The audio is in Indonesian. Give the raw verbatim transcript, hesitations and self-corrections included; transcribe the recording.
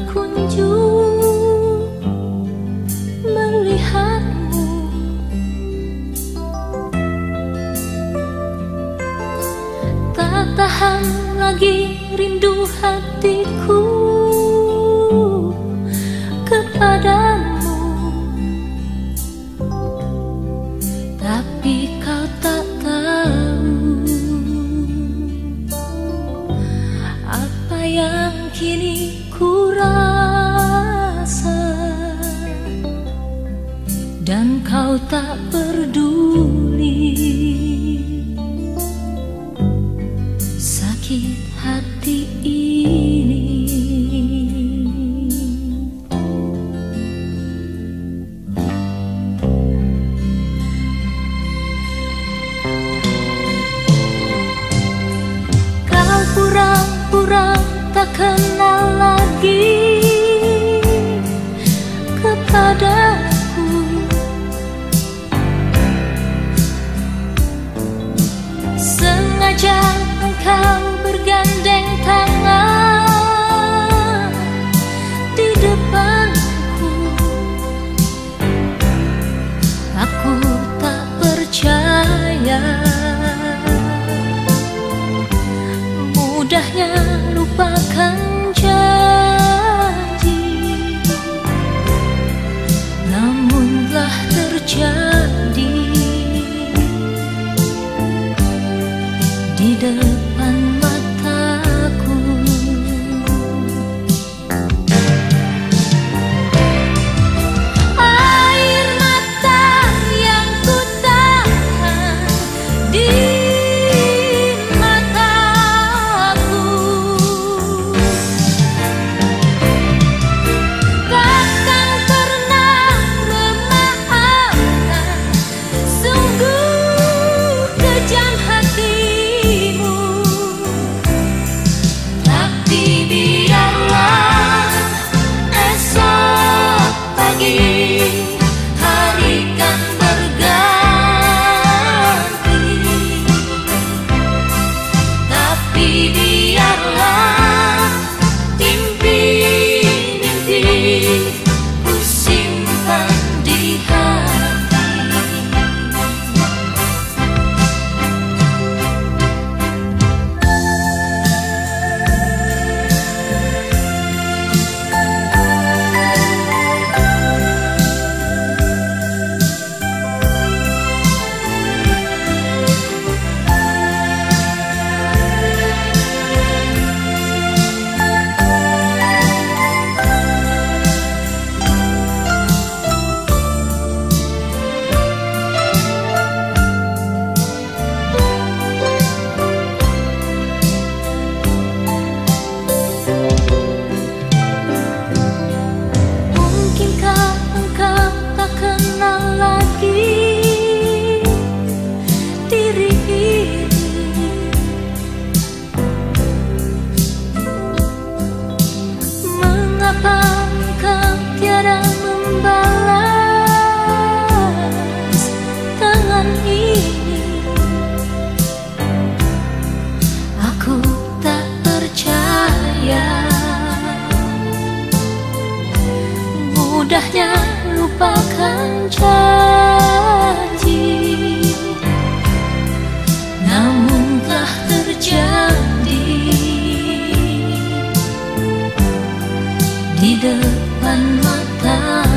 berkunjung melihatmu, tak tahan lagi rindu hatiku kepadamu. Tapi kau tak tahu apa yang kini ku rasa, dan kau tak peduli sakit hati ini. Kau pura-pura tak kenal lagi kepadaku, sengaja engkau bergandeng tangan di depanku. Aku tak percaya mudahnya lupakan janji, namun telah terjadi di depan mataku. Air mata yang ku tahan di mataku takkan pernah memaafkan sungguh kejam hatimu. Tapi biarlah esok pagi hari kan berganti, tapi biarlah mimpi-mimpi ku simpan di hati. Mungkinkah engkau tak kenal lagi diri ini? Mengapa engkau tiada membalas tangan ini? Aku tak percaya mudahnya lupakan janji, namun telah terjadi di depan mata.